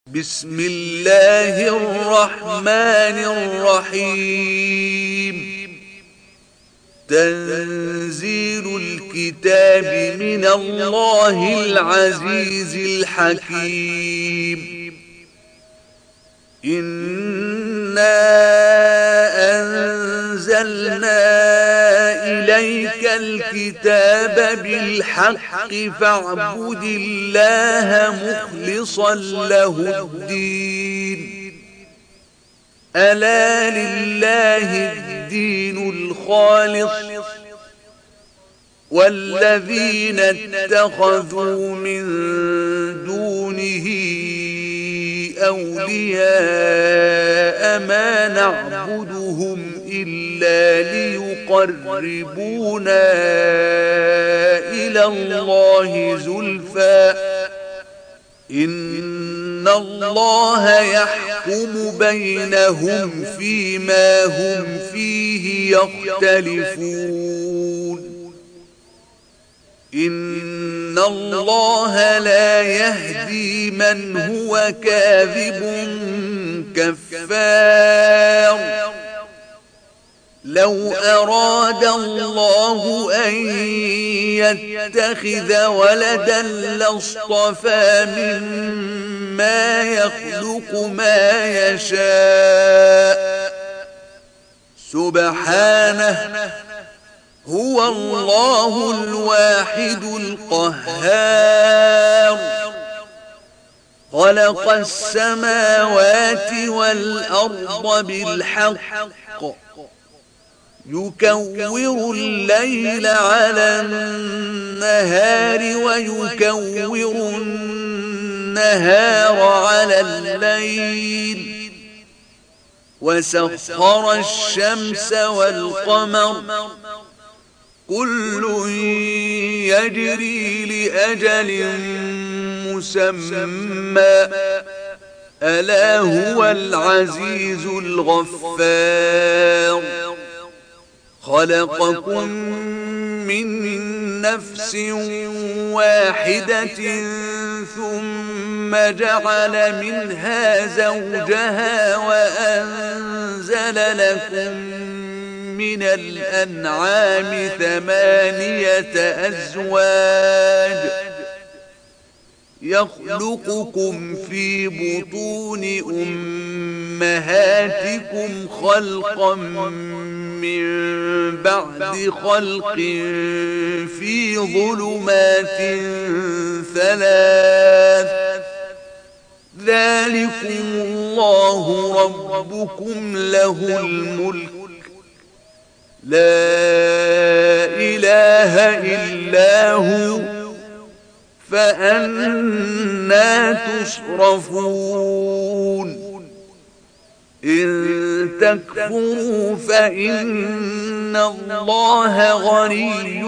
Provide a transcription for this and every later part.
بسم الله الرحمن الرحيم. تنزيل الكتاب من الله العزيز الحكيم. إنا أنزلنا إليك الكتاب بالحق فاعبد الله مخلصا له الدين. ألا لله الدين الخالص والذين اتخذوا من دونه أولياء ما نعبدهم إلا ليقربونا إلى الله زلفى إن الله يحكم بينهم فيما هم فيه يختلفون. إن الله لا يهدي من هو كاذب كفار. لو أراد الله أن يتخذ ولدا لاصطفى مما يخلق ما يشاء سبحانه هو الله الواحد القهار. خلق السماوات والأرض بالحق يكور الليل على النهار ويكور النهار على الليل وسخر الشمس والقمر كل يجري لأجل مسمى ألا هو العزيز الغفار. خلقكم من نفس واحدة ثم جعل منها زوجها وأنزل لكم من الأنعام 8 أزواج يخلقكم في بطون أمهاتكم خلقا من بعد خلق في ظلمات 3 ذلكم الله ربكم له الملك لا إله إلا هو فأنى تصرفون. إن تكفروا فإن الله غني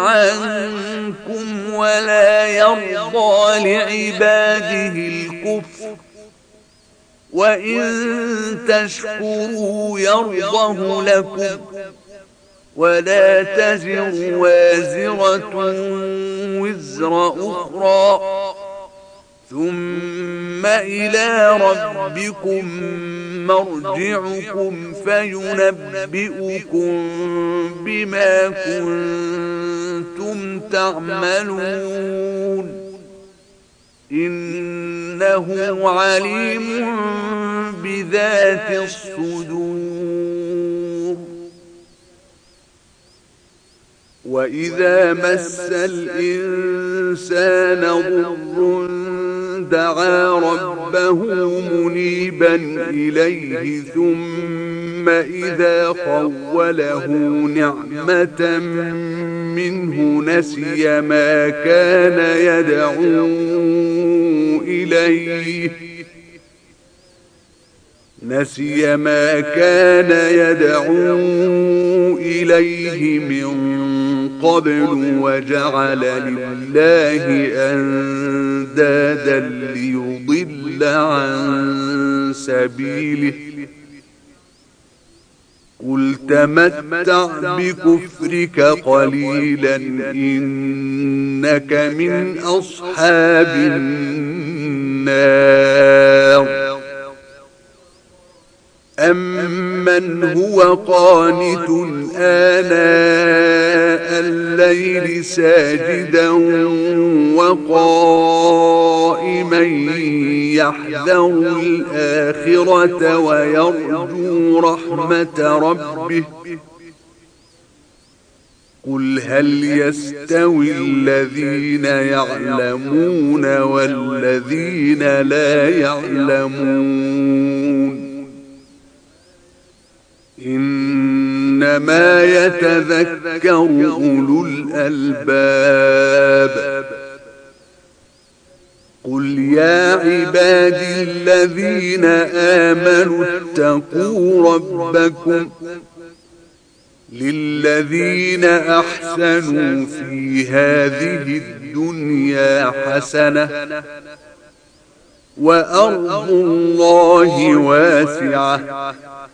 عنكم ولا يرضى لعباده الكفر وإن تشكروا يرضه لكم ولا تزر وازرة وزر أخرى ثم إلى ربكم مرجعكم فينبئكم بما كنتم تعملون إنه عليم بذات الصدور. وإذا مس الإنسان ضر دعا ربه منيبا إليه ثم إذا خوله نعمة منه نسي ما كان يدعو إليه من قبل وجعل لله أندادا ليضل عن سبيله قل تمتع بكفرك قليلا إنك من أصحاب النار. أَمَّنْ هُوَ قَانِتٌ آنَاءَ اللَّيْلِ سَاجِدًا وَقَائِمًا يَحْذَرُ الْآخِرَةَ وَيَرْجُو رَحْمَةَ رَبِّهِ قُلْ هَلْ يَسْتَوِي الَّذِينَ يَعْلَمُونَ وَالَّذِينَ لَا يَعْلَمُونَ إِنَّمَا يَتَذَكَّرُ أُولُو الْأَلْبَابِ قُلْ يَا عِبَادِي الَّذِينَ آمَنُوا اتَّقُوا رَبَّكُمْ لِلَّذِينَ أَحْسَنُوا فِي هَذِهِ الدُّنْيَا حَسَنَةٌ وَأَرْضُ اللَّهِ وَاسِعَةٌ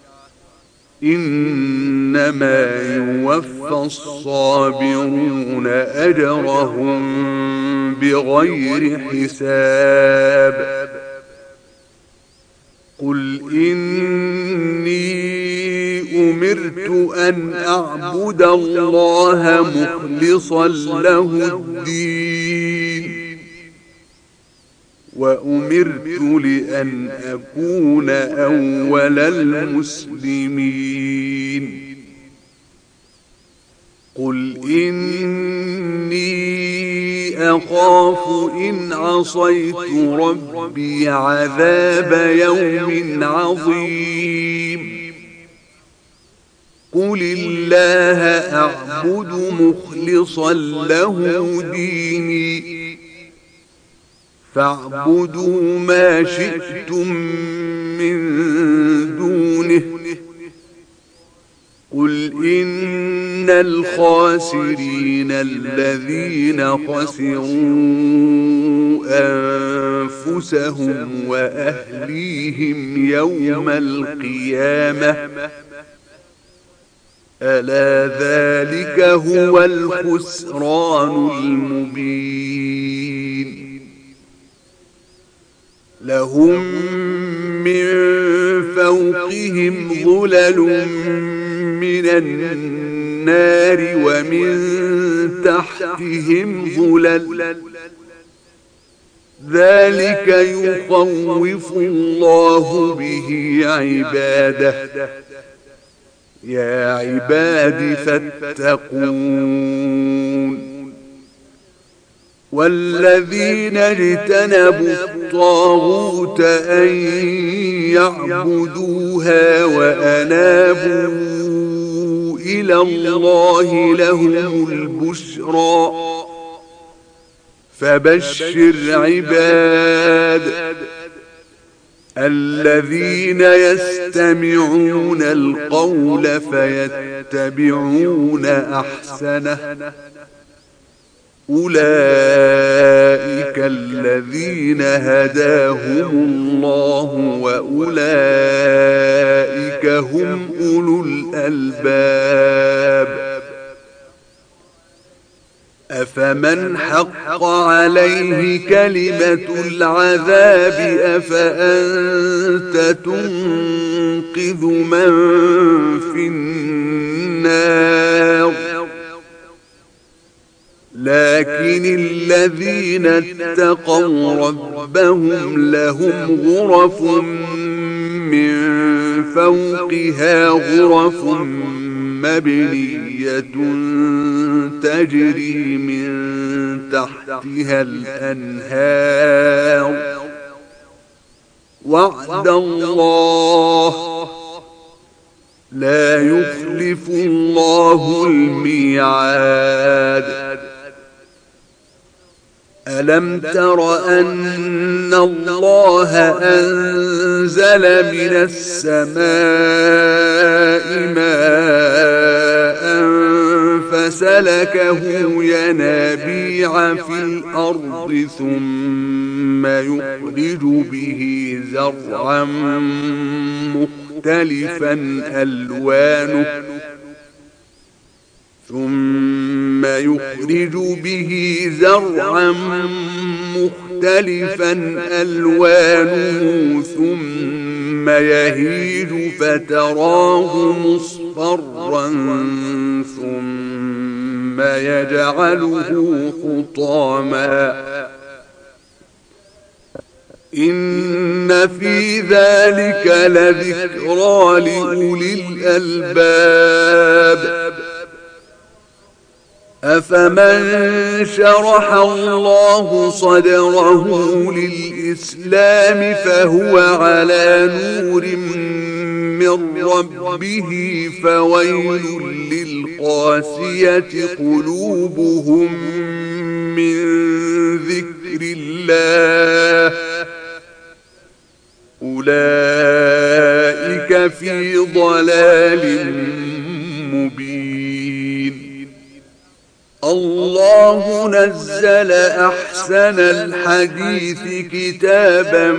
إِنَّمَا يُوَفَّى الصَّابِرُونَ أَجْرَهُم بِغَيْرِ حِسَابٍ قُلْ إِنِّي أُمِرْتُ أَنْ أَعْبُدَ اللَّهَ مُخْلِصًا لَهُ الدِّينَ وَأُمِرْتُ لِأَنْ أَكُونَ أَوَّلَ الْمُسْلِمِينَ قُلْ إِنِّي أَخَافُ إِنْ عَصَيْتُ رَبِّي عَذَابَ يَوْمٍ عَظِيمٍ قُلِ اللَّهَ أَعْبُدُ مُخْلِصًا لَهُ دِينِي فاعبدوا ما شئتم من دونه قل إن الخاسرين الذين خسروا أنفسهم وأهليهم يوم القيامة ألا ذلك هو الخسران المبين لهم من فوقهم ظلل من النار ومن تحتهم ظلل ذلك يخوف الله به عباده يا عباد فاتقون والذين اجتنبوا الطاغوت أن يعبدوها وأنابوا إلى الله لهم البشرى فبشر عباد الذين يستمعون القول فيتبعون أحسنه أولئك الذين هداهم الله وأولئك هم أولو الألباب أفمن حق عليه كلمة العذاب أفأنت تنقذ من في النار لكن الذين اتقوا ربهم لهم غرف من فوقها غرف مبنية تجري من تحتها الأنهار وعد الله لا يخلف الله الميعاد ألم تر أن الله أنزل من السماء ماء فسلكه ينابيع في الأرض ثم يخرج به زرعا مختلفا ألوانه ثم ثم يهيج فتراه مصفرا ثم يجعله حطاما إن في ذلك لذكرى لأولي الألباب أفمن شرح الله صدره للإسلام فهو على نور من ربه فويل للقاسية قلوبهم من ذكر الله أولئك في ضلال مبين الله نزل أحسن الحديث كتابا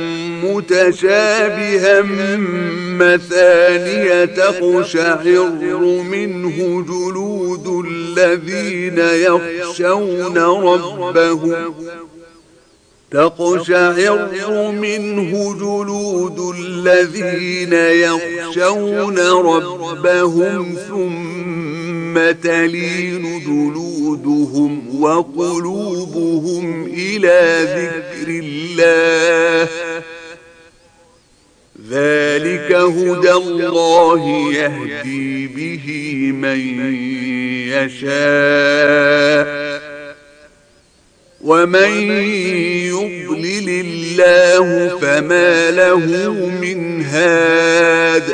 متشابها مثانية تقشعر منه جلود الذين يخشون ربهم ثم تلين جلودهم وقلوبهم إلى ذكر الله ذلك هدى الله يهدي به من يشاء ومن يضلل الله فما له من هاد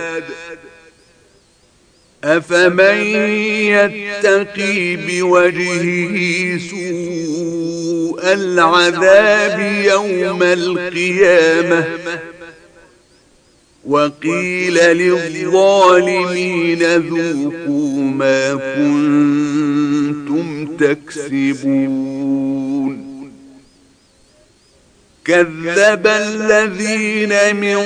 أفمن يتقي بوجهه سوء العذاب يوم القيامة وقيل للظالمين ذوقوا ما كنتم تكسبون كذب الذين من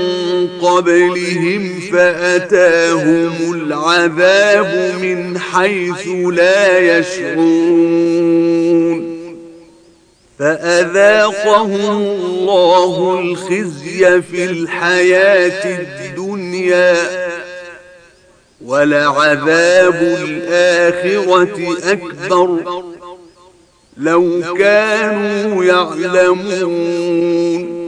قبلهم فأتاهم العذاب من حيث لا يشعرون فأذاقهم الله الخزي في الحياة الدنيا ولعذاب الآخرة أكبر لو كانوا يعلمون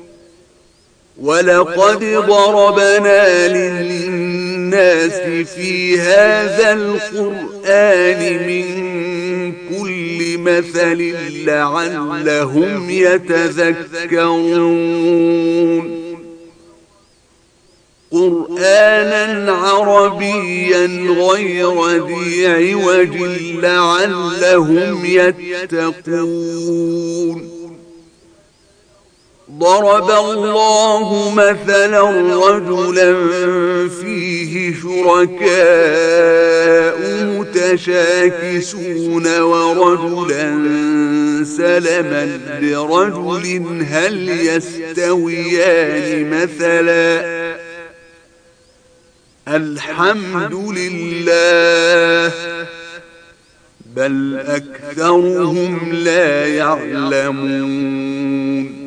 ولقد ضربنا للناس في هذا القرآن من كل مثل لعلهم يتذكرون قرآنا عربيا غير ذي عوج لعلهم يتقون ضرب الله مثلا رجلا فيه شركاء متشاكسون ورجلا سلما لرجل هل يستويان مثلا الحمد لله بل أكثرهم لا يعلمون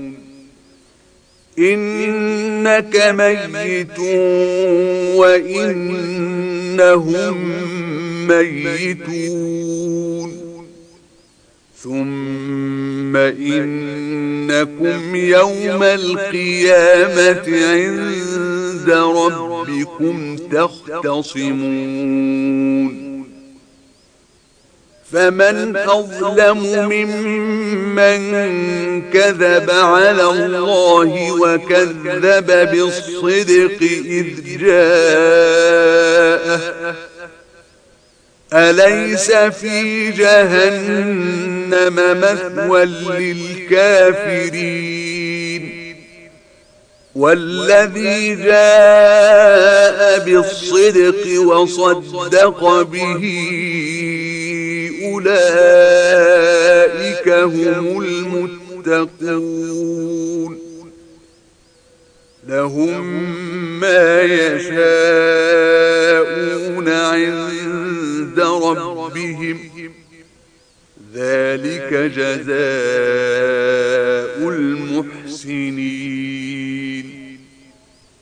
إنك ميت وإنهم ميتون ثم إنكم يوم القيامة عند ربكم تختصمون فمن أظلم ممن كذب على الله وكذب بالصدق إذ جاءه أليس في جهنم مثوى للكافرين والذي جاء بالصدق وصدق به أولئك هم المتقون لهم ما يشاءون عند ربهم ذلك جزاء المحسنين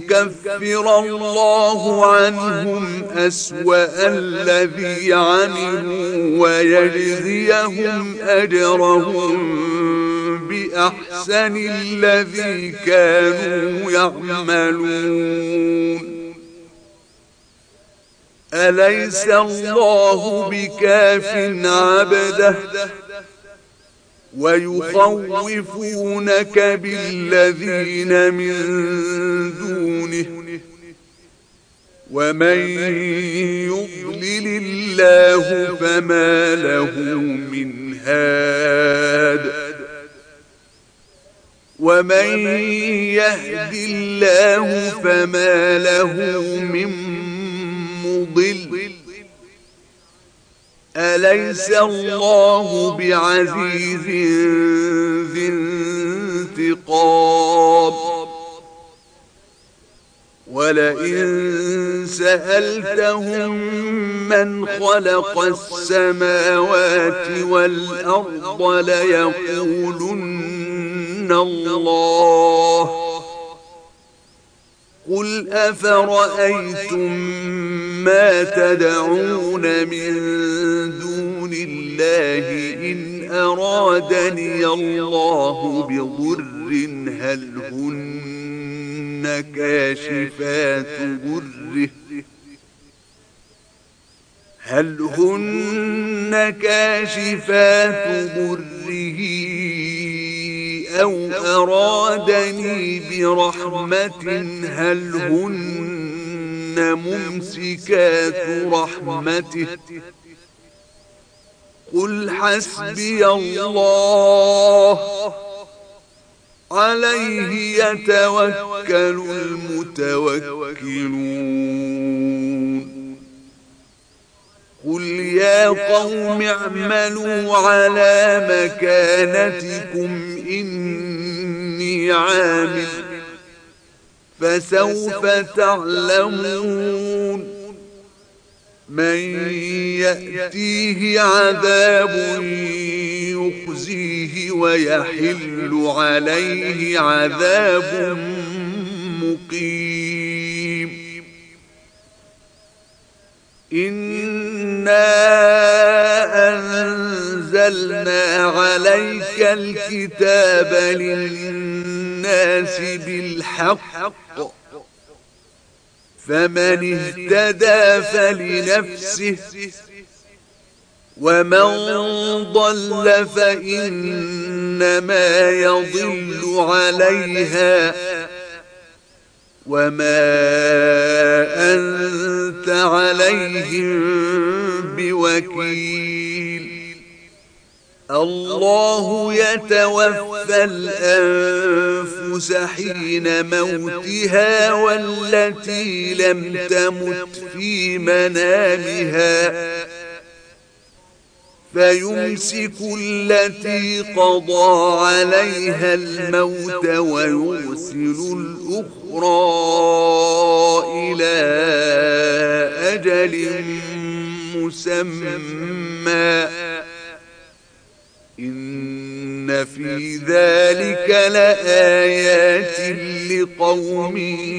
ليكفر الله عنهم أسوأ الذي عملوا ويجزيهم أجرهم بأحسن الذي كانوا يعملون. أليس الله بكاف عبده ويخوفونك بالذين من دونه ومن يضلل الله فما له من هاد ومن يهد الله فما له من مضل. أليس الله بعزيز ذي انتقام. ولئن سألتهم من خلق السماوات والأرض ليقولن الله. قل أفرأيتم ما تدعون من دون الله إن أرادني الله بضر هل هن كاشفات ضره أو أرادني برحمة هل هن ممسكات رحمته. قل حسبي الله عليه يتوكل المتوكلون. قل يا قوم اعملوا على مكانتكم إني عامل فسوف تعلمون من يأتيه عذاب يخزيه ويحل عليه عذاب مقيم. إنا أنزلنا عليك الكتاب للناس بالحق فمن اهتدى فلنفسه ومن ضل فإنما يضل عليها وما أنت عليهم بوكيل. الله يتوفى الأنفس حين موتها والتي لم تمت في منامها فيمسك التي قضى عليها الموت ويرسل الأخرى إلى أجل مسمى إن في ذلك لآيات لقوم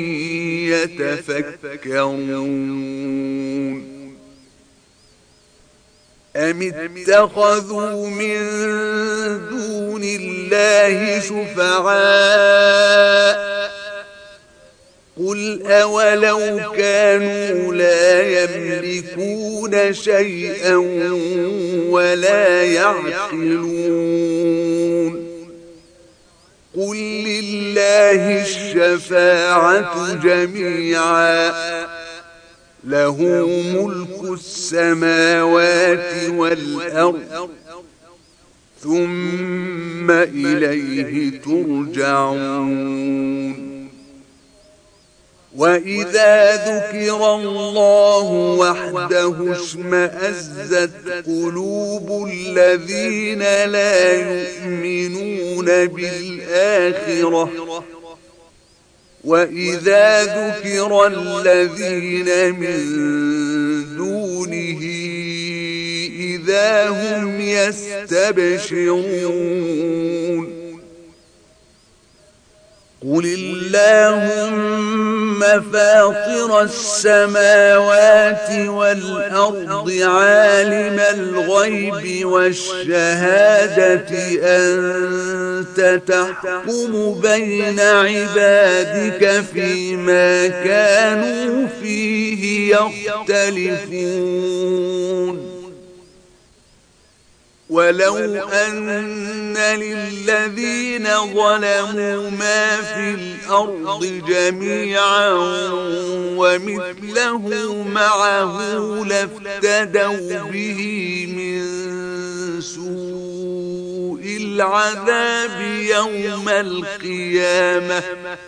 يتفكرون. أم اتخذوا من دون الله شفعاء قل أولو كانوا لا يملكون شيئا ولا يعقلون. قل لله الشفاعة جميعا له ملك السماوات والأرض ثم إليه ترجعون. وإذا ذكر الله وحده اشمأزت قلوب الذين لا يؤمنون بالآخرة وإذا ذكر الذين من دونه إذا هم يستبشرون. قل اللهم فاطر السماوات والأرض عالم الغيب والشهادة أنت تحكم بين عبادك فيما كانوا فيه يختلفون ولو أن للذين ظلموا ما في الأرض جميعا ومثله معه لافتدوا به من سوء العذاب يوم القيامة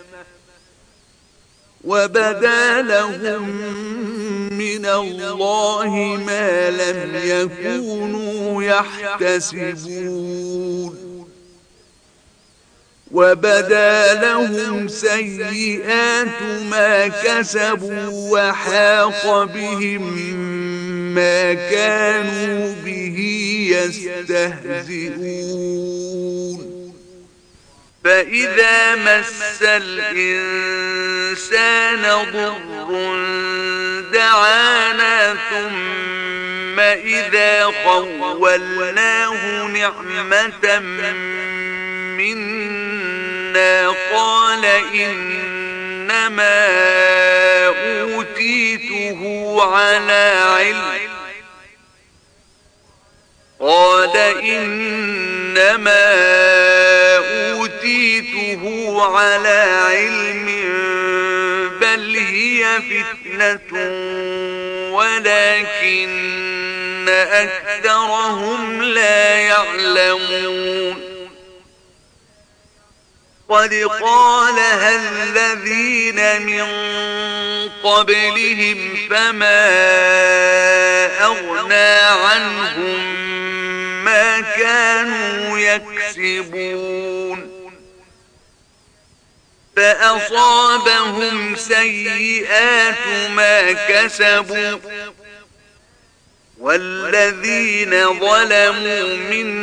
وبدا لهم من الله ما لم يكونوا يحتسبون وبدا لهم سيئات ما كسبوا وحاق بهم ما كانوا به يستهزئون فإذا مس الإنسان ضر دعانا ثم إذا خولناه نعمة منا قال إنما أوتيته على علم بل هي فتنة ولكن أكثرهم لا يعلمون قد قالها الذين من قبلهم فما أغنى عنهم ما كانوا يكسبون فأصابهم سيئات ما كسبوا والذين ظلموا من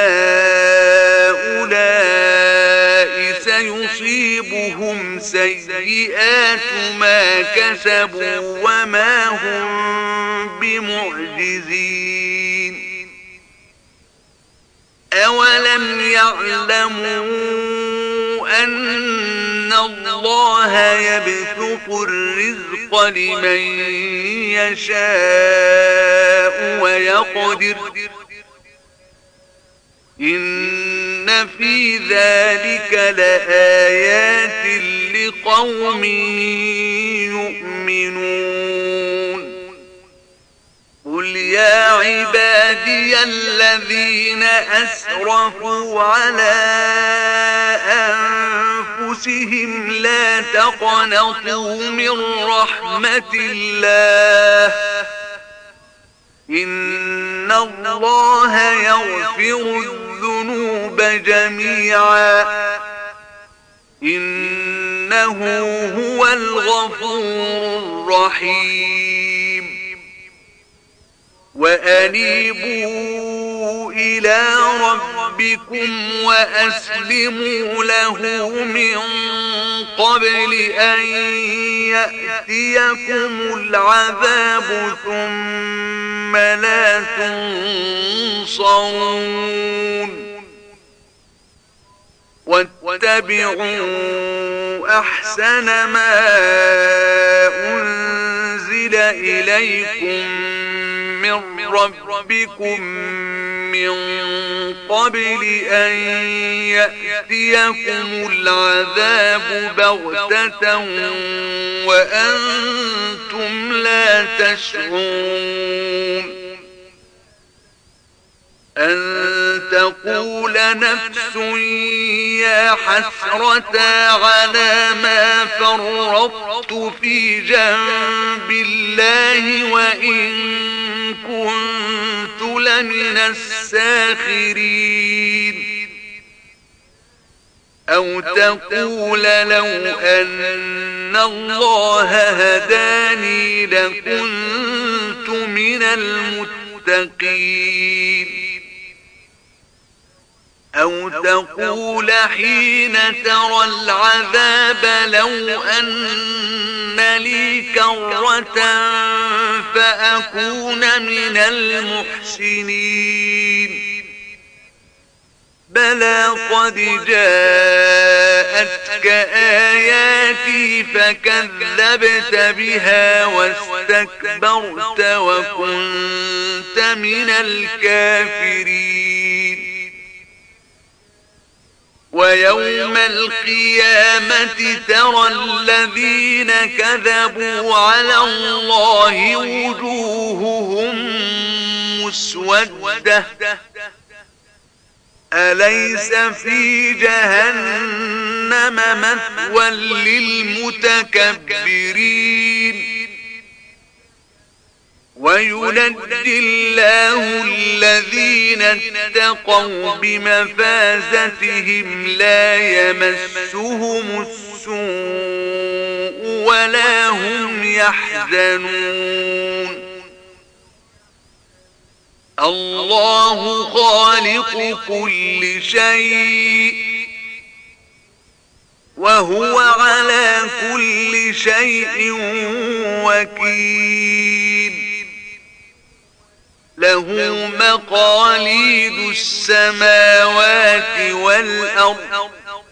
هؤلاء سيصيبهم سيئات ما كسبوا وما هم بمعجزين أولم يعلموا أن الله يبسط الرزق لمن يشاء ويقدر إن في ذلك لآيات لقوم يؤمنون قل يا عبادي الذين أسرفوا على أنفسهم لا تقنطوا من رحمة الله إن الله يغفر الذنوب جميعا إنه هو الغفور الرحيم وأنيبوا إلى ربكم وأسلموا له من قبل أن يأتيكم العذاب ثم لا تنصرون واتبعوا أحسن ما أنزل إليكم من ربكم من قبل أن يأتيكم العذاب بغتة وأنتم لا تشعرون أن تقول نفس يا حسرة على ما فرطت في جنب الله وإن كنت لمن الساخرين أو تقول لو أن الله هداني لكنت من المتقين أو تقول حين ترى العذاب لو أن لي كرة فأكون من المحسنين بلى قد جاءتك آياتي فكذبت بها واستكبرت وكنت من الكافرين ويوم القيامة ترى الذين كذبوا على الله وجوههم مسودة أليس في جهنم مثوى للمتكبرين وينجي الله الذين اتقوا بمفازتهم لا يمسهم السوء ولا هم يحزنون الله خالق كل شيء وهو على كل شيء وكيل له مقاليد السماوات والأرض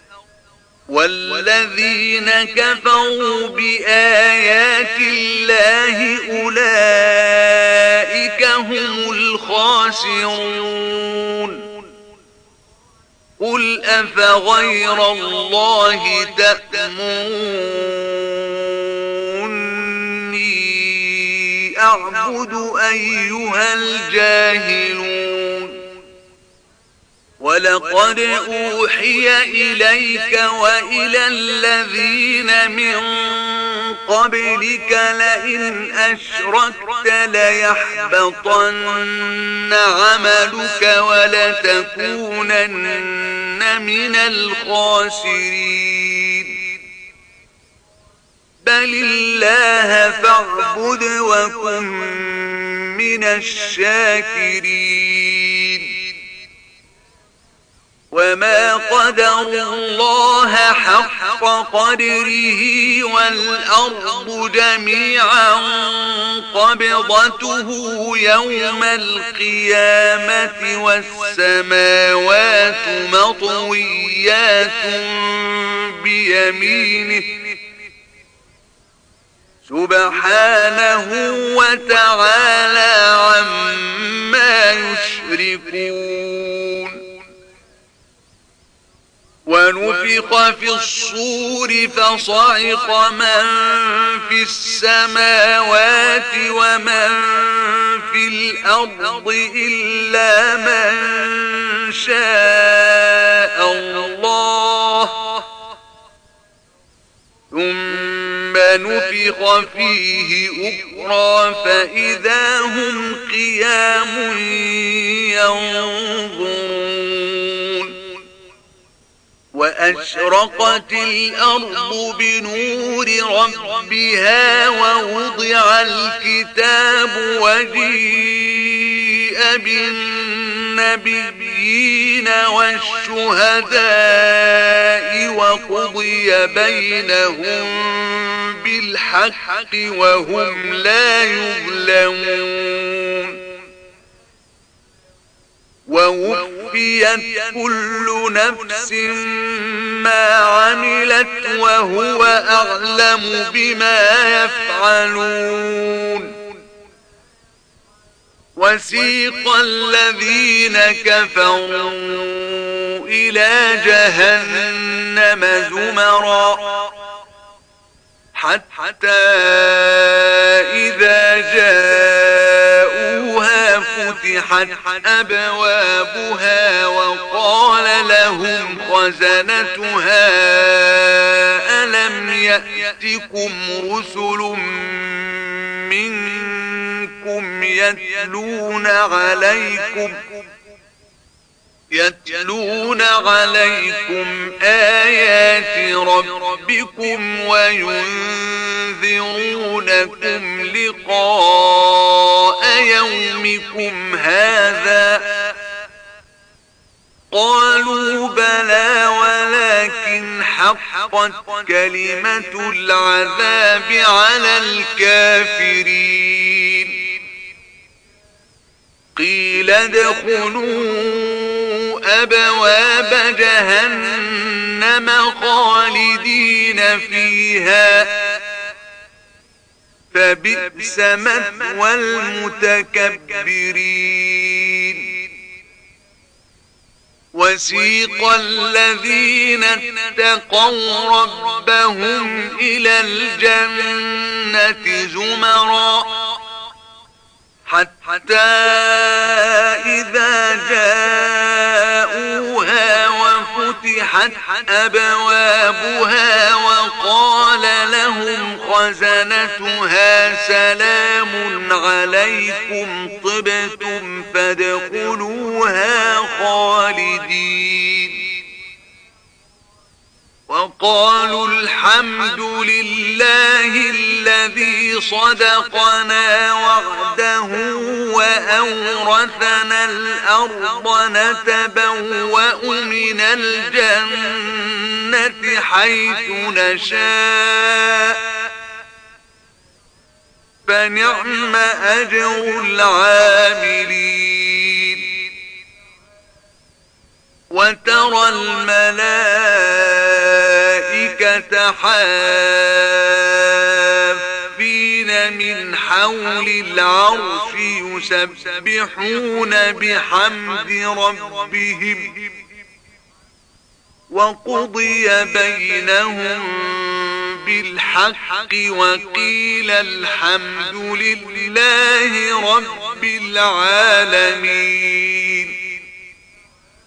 والذين كفروا بآيات الله أولئك هم الخاسرون قل أفغير الله تأمروني أعبد أيها الجاهلون ولقد أوحي إليك وإلى الذين من قبلك لئن أشركت ليحبطن عملك ولتكونن من الخاسرين بل الله فاعبد وكن من الشاكرين وما قدر الله حق قدره والأرض جميعا قبضته يوم القيامة والسماوات مطويات بيمينه سبحانه وتعالى عما يشركون ونفخ في الصور فصعق من في السماوات ومن في الأرض إلا من شاء الله ثم نفخ فيه أخرى فإذا هم قيام ينظرون وأشرقت الأرض بنور ربها ووضع الكتاب وجيء بالنبيين والشهداء وقضي بينهم بالحق وهم لا يظلمون ووفيت كل نفس ما عملت وهو أعلم بما يفعلون وسيق الذين كفروا إلى جهنم زمرا حتى إذا جاءوها فتحت أبوابها وقال لهم خزنتها ألم يأتكم رسل منكم يتلون عليكم آيات ربكم وينذرونكم لقاء يومكم هذا قالوا بلى ولكن حقت كلمة العذاب على الكافرين قيل ادخلوا أبواب جهنم خالدين فيها فبئس مثوى المتكبرين وسيق الذين اتقوا ربهم إلى الجنة زمرا حتى إذا جاءوها وفتحت أبوابها وقال لهم خزنتها سلام عليكم طبتم فادخلوها خالدين وقالوا الحمد لله الذي صدقنا وعده وأورثنا الأرض نتبوأ من الجنة حيث نشاء فنعم أجر العاملين وترى الملائكة حافين من حول العرش يسبحون بحمد ربهم وقضي بينهم بالحق وقيل الحمد لله رب العالمين